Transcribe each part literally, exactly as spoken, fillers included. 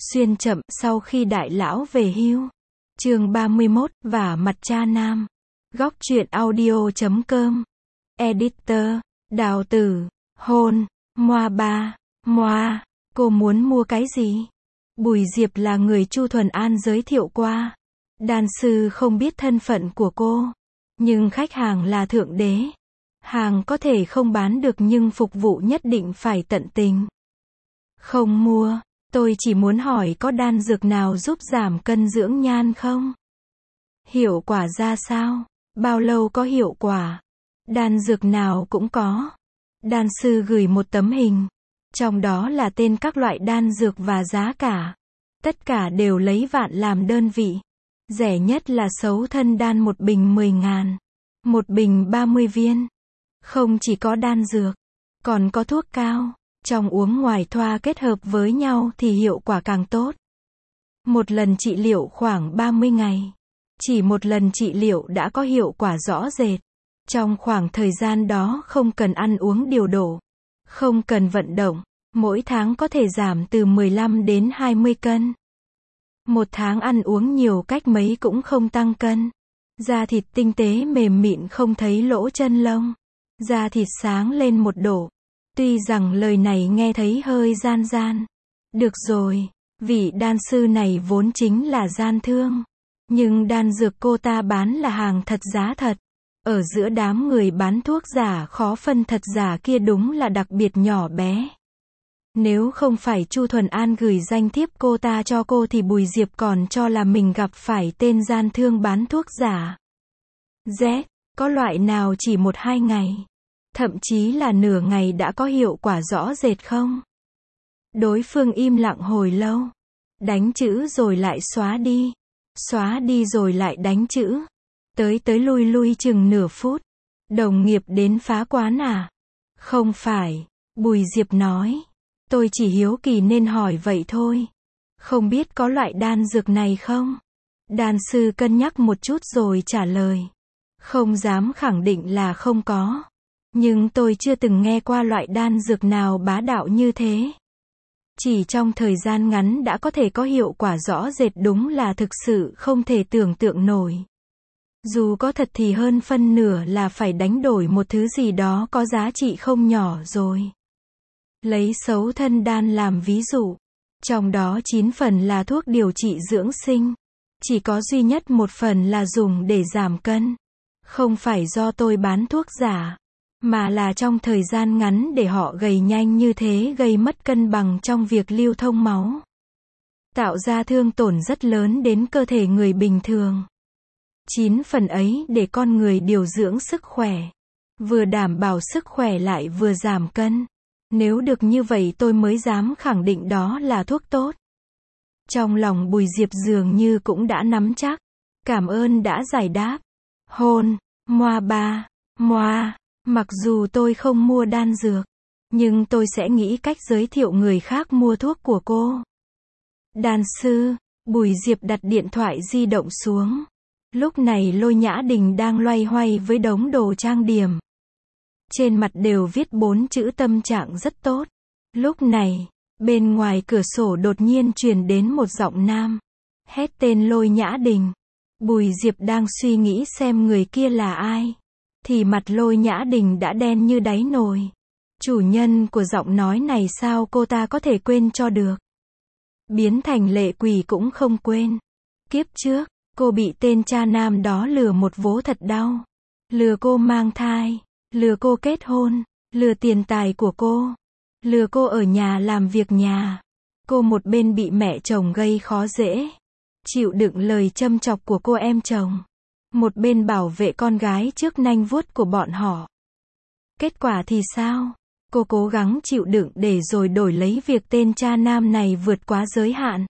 Xuyên chậm sau khi đại lão về hưu. Chương ba mươi mốt, vả mặt cha nam. Góc truyện audio chấm com. Editor, Đào Tử, hôn, moa ba, moa, cô muốn mua cái gì? Bùi Diệp là người Chu Thuần An giới thiệu qua. Đan sư không biết thân phận của cô, nhưng khách hàng là thượng đế. Hàng có thể không bán được nhưng phục vụ nhất định phải tận tình. Không mua, tôi chỉ muốn hỏi có đan dược nào giúp giảm cân dưỡng nhan không? Hiệu quả ra sao? Bao lâu có hiệu quả? Đan dược nào cũng có. Đan sư gửi một tấm hình. Trong đó là tên các loại đan dược và giá cả. Tất cả đều lấy vạn làm đơn vị. Rẻ nhất là xấu thân đan một bình mười ngàn. Một bình ba mươi viên. Không chỉ có đan dược, còn có thuốc cao. Trong uống ngoài thoa kết hợp với nhau thì hiệu quả càng tốt. Một lần trị liệu khoảng ba mươi ngày. Chỉ một lần trị liệu đã có hiệu quả rõ rệt. Trong khoảng thời gian đó không cần ăn uống điều độ. Không cần vận động. Mỗi tháng có thể giảm từ mười lăm đến hai mươi cân. Một tháng ăn uống nhiều cách mấy cũng không tăng cân. Da thịt tinh tế mềm mịn không thấy lỗ chân lông. Da thịt sáng lên một độ. Tuy rằng lời này nghe thấy hơi gian gian. Được rồi, vị đan sư này vốn chính là gian thương. Nhưng đan dược cô ta bán là hàng thật giá thật. Ở giữa đám người bán thuốc giả khó phân thật giả kia đúng là đặc biệt nhỏ bé. Nếu không phải Chu Thuần An gửi danh thiếp cô ta cho cô thì Bùi Diệp còn cho là mình gặp phải tên gian thương bán thuốc giả. Z, có loại nào chỉ một hai ngày, thậm chí là nửa ngày đã có hiệu quả rõ rệt không? Đối phương im lặng hồi lâu. Đánh chữ rồi lại xóa đi. Xóa đi rồi lại đánh chữ. Tới tới lui lui chừng nửa phút. Đồng nghiệp đến phá quán à? Không phải. Bùi Diệp nói. Tôi chỉ hiếu kỳ nên hỏi vậy thôi. Không biết có loại đan dược này không? Đan sư cân nhắc một chút rồi trả lời. Không dám khẳng định là không có. Nhưng tôi chưa từng nghe qua loại đan dược nào bá đạo như thế. Chỉ trong thời gian ngắn đã có thể có hiệu quả rõ rệt đúng là thực sự không thể tưởng tượng nổi. Dù có thật thì hơn phân nửa là phải đánh đổi một thứ gì đó có giá trị không nhỏ rồi. Lấy xấu thân đan làm ví dụ. Trong đó chín phần là thuốc điều trị dưỡng sinh. Chỉ có duy nhất một phần là dùng để giảm cân. Không phải do tôi bán thuốc giả. Mà là trong thời gian ngắn để họ gầy nhanh như thế gây mất cân bằng trong việc lưu thông máu. Tạo ra thương tổn rất lớn đến cơ thể người bình thường. Chín phần ấy để con người điều dưỡng sức khỏe. Vừa đảm bảo sức khỏe lại vừa giảm cân. Nếu được như vậy tôi mới dám khẳng định đó là thuốc tốt. Trong lòng Bùi Diệp dường như cũng đã nắm chắc. Cảm ơn đã giải đáp. Hôn, moa ba, moa. Mặc dù tôi không mua đan dược, nhưng tôi sẽ nghĩ cách giới thiệu người khác mua thuốc của cô. Đan sư, Bùi Diệp đặt điện thoại di động xuống. Lúc này Lôi Nhã Đình đang loay hoay với đống đồ trang điểm. Trên mặt đều viết bốn chữ tâm trạng rất tốt. Lúc này, bên ngoài cửa sổ đột nhiên truyền đến một giọng nam. Hét tên Lôi Nhã Đình. Bùi Diệp đang suy nghĩ xem người kia là ai. Thì mặt Lôi Nhã Đình đã đen như đáy nồi. Chủ nhân của giọng nói này sao cô ta có thể quên cho được. Biến thành lệ quỷ cũng không quên. Kiếp trước, cô bị tên cha nam đó lừa một vố thật đau. Lừa cô mang thai. Lừa cô kết hôn. Lừa tiền tài của cô. Lừa cô ở nhà làm việc nhà. Cô một bên bị mẹ chồng gây khó dễ. Chịu đựng lời châm chọc của cô em chồng. Một bên bảo vệ con gái trước nanh vuốt của bọn họ. Kết quả thì sao? Cô cố gắng chịu đựng để rồi đổi lấy việc tên cha nam này vượt quá giới hạn.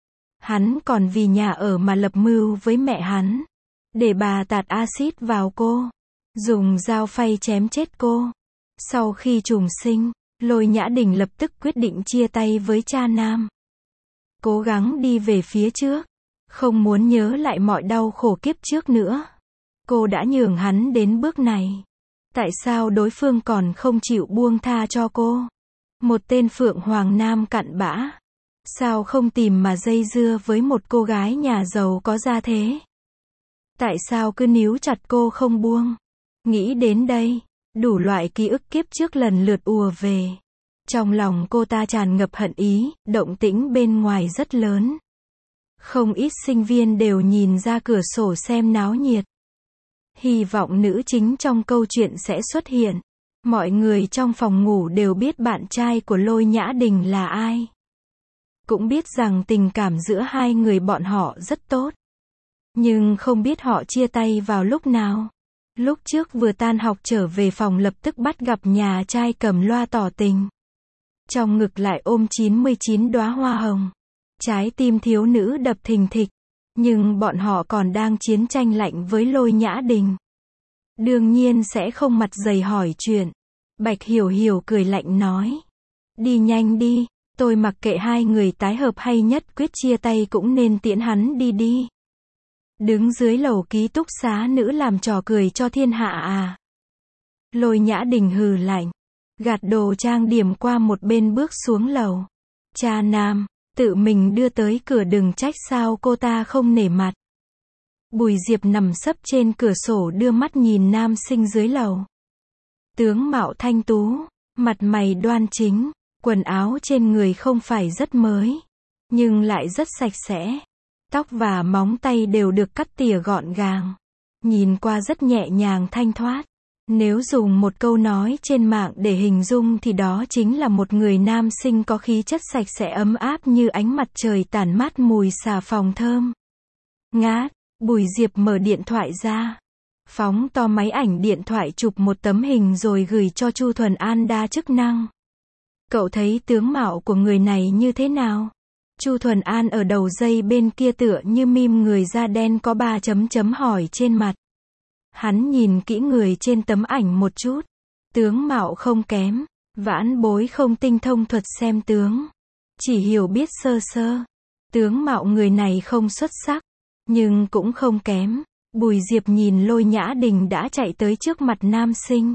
Hắn còn vì nhà ở mà lập mưu với mẹ hắn. Để bà tạt axit vào cô. Dùng dao phay chém chết cô. Sau khi trùng sinh, Lôi Nhã Đình lập tức quyết định chia tay với cha nam. Cố gắng đi về phía trước. Không muốn nhớ lại mọi đau khổ kiếp trước nữa. Cô đã nhường hắn đến bước này. Tại sao đối phương còn không chịu buông tha cho cô? Một tên phượng hoàng nam cặn bã. Sao không tìm mà dây dưa với một cô gái nhà giàu có ra thế? Tại sao cứ níu chặt cô không buông? Nghĩ đến đây, đủ loại ký ức kiếp trước lần lượt ùa về. Trong lòng cô ta tràn ngập hận ý, động tĩnh bên ngoài rất lớn. Không ít sinh viên đều nhìn ra cửa sổ xem náo nhiệt. Hy vọng nữ chính trong câu chuyện sẽ xuất hiện. Mọi người trong phòng ngủ đều biết bạn trai của Lôi Nhã Đình là ai. Cũng biết rằng tình cảm giữa hai người bọn họ rất tốt. Nhưng không biết họ chia tay vào lúc nào. Lúc trước vừa tan học trở về phòng lập tức bắt gặp nhà trai cầm loa tỏ tình. Trong ngực lại ôm chín mươi chín đóa hoa hồng. Trái tim thiếu nữ đập thình thịch. Nhưng bọn họ còn đang chiến tranh lạnh với Lôi Nhã Đình. Đương nhiên sẽ không mặt dày hỏi chuyện. Bạch Hiểu Hiểu cười lạnh nói. Đi nhanh đi, tôi mặc kệ hai người tái hợp hay nhất quyết chia tay cũng nên tiễn hắn đi đi. Đứng dưới lầu ký túc xá nữ làm trò cười cho thiên hạ à. Lôi Nhã Đình hừ lạnh. Gạt đồ trang điểm qua một bên bước xuống lầu. Cha nam, tự mình đưa tới cửa đừng trách sao cô ta không nể mặt. Bùi Diệp nằm sấp trên cửa sổ đưa mắt nhìn nam sinh dưới lầu. Tướng mạo thanh tú, mặt mày đoan chính, quần áo trên người không phải rất mới, nhưng lại rất sạch sẽ. Tóc và móng tay đều được cắt tỉa gọn gàng. Nhìn qua rất nhẹ nhàng thanh thoát. Nếu dùng một câu nói trên mạng để hình dung thì đó chính là một người nam sinh có khí chất sạch sẽ ấm áp như ánh mặt trời tản mát mùi xà phòng thơm. Ngát, Bùi Diệp mở điện thoại ra. Phóng to máy ảnh điện thoại chụp một tấm hình rồi gửi cho Chu Thuần An đa chức năng. Cậu thấy tướng mạo của người này như thế nào? Chu Thuần An ở đầu dây bên kia tựa như meme người da đen có ba chấm chấm hỏi trên mặt. Hắn nhìn kỹ người trên tấm ảnh một chút. Tướng mạo không kém. Vãn bối không tinh thông thuật xem tướng. Chỉ hiểu biết sơ sơ. Tướng mạo người này không xuất sắc. Nhưng cũng không kém. Bùi Diệp nhìn Lôi Nhã Đình đã chạy tới trước mặt nam sinh.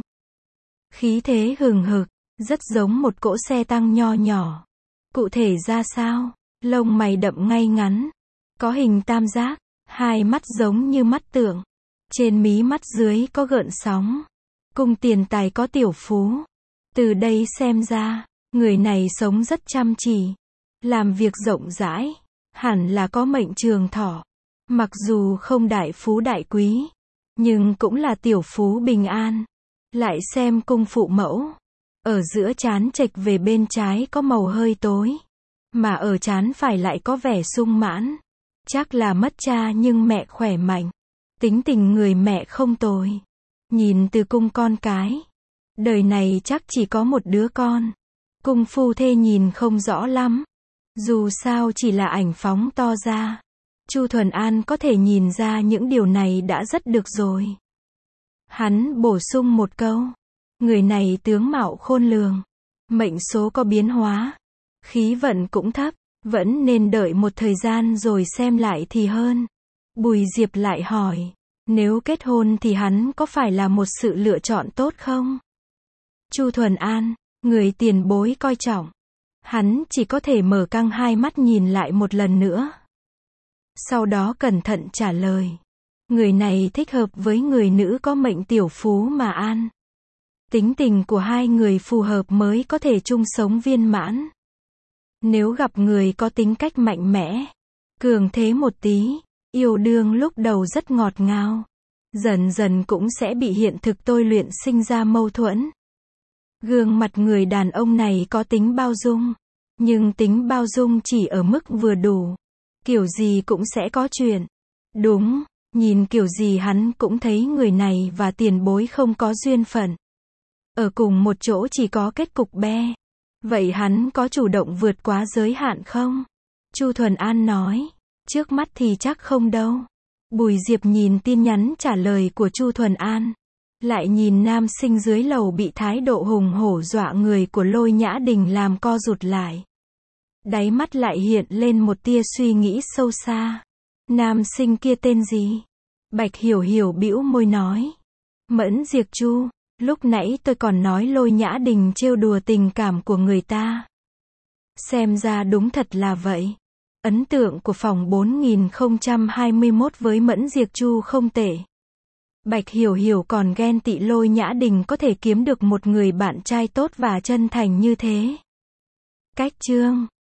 Khí thế hừng hực. Rất giống một cỗ xe tăng nho nhỏ. Cụ thể ra sao? Lông mày đậm ngay ngắn. Có hình tam giác. Hai mắt giống như mắt tượng. Trên mí mắt dưới có gợn sóng. Cung tiền tài có tiểu phú. Từ đây xem ra, người này sống rất chăm chỉ. Làm việc rộng rãi. Hẳn là có mệnh trường thọ. Mặc dù không đại phú đại quý. Nhưng cũng là tiểu phú bình an. Lại xem cung phụ mẫu. Ở giữa trán chệch về bên trái có màu hơi tối. Mà ở trán phải lại có vẻ sung mãn. Chắc là mất cha nhưng mẹ khỏe mạnh. Tính tình người mẹ không tồi. Nhìn từ cung con cái. Đời này chắc chỉ có một đứa con. Cung phu thê nhìn không rõ lắm. Dù sao chỉ là ảnh phóng to ra. Chu Thuần An có thể nhìn ra những điều này đã rất được rồi. Hắn bổ sung một câu. Người này tướng mạo khôn lường. Mệnh số có biến hóa. Khí vận cũng thấp. Vẫn nên đợi một thời gian rồi xem lại thì hơn. Bùi Diệp lại hỏi. Nếu kết hôn thì hắn có phải là một sự lựa chọn tốt không? Chu Thuần An, người tiền bối coi trọng. Hắn chỉ có thể mở căng hai mắt nhìn lại một lần nữa. Sau đó cẩn thận trả lời. Người này thích hợp với người nữ có mệnh tiểu phú mà an. Tính tình của hai người phù hợp mới có thể chung sống viên mãn. Nếu gặp người có tính cách mạnh mẽ, cường thế một tí, yêu đương lúc đầu rất ngọt ngào, dần dần cũng sẽ bị hiện thực tôi luyện sinh ra mâu thuẫn. Gương mặt người đàn ông này có tính bao dung, nhưng tính bao dung chỉ ở mức vừa đủ. Kiểu gì cũng sẽ có chuyện. Đúng, nhìn kiểu gì hắn cũng thấy người này và tiền bối không có duyên phận. Ở cùng một chỗ chỉ có kết cục be. Vậy hắn có chủ động vượt quá giới hạn không? Chu Thuần An nói. Trước mắt thì chắc không đâu. Bùi Diệp nhìn tin nhắn trả lời của Chu Thuần An. Lại nhìn nam sinh dưới lầu bị thái độ hùng hổ dọa người của Lôi Nhã Đình làm co rụt lại. Đáy mắt lại hiện lên một tia suy nghĩ sâu xa. Nam sinh kia tên gì? Bạch Hiểu Hiểu bĩu môi nói. Mẫn Diệp Chu, lúc nãy tôi còn nói Lôi Nhã Đình trêu đùa tình cảm của người ta. Xem ra đúng thật là vậy. Ấn tượng của phòng bốn nghìn không trăm hai mươi mốt với Mẫn Diệp Chu không tệ. Bạch Hiểu Hiểu còn ghen tị Lôi Nhã Đình có thể kiếm được một người bạn trai tốt và chân thành như thế. Cách chương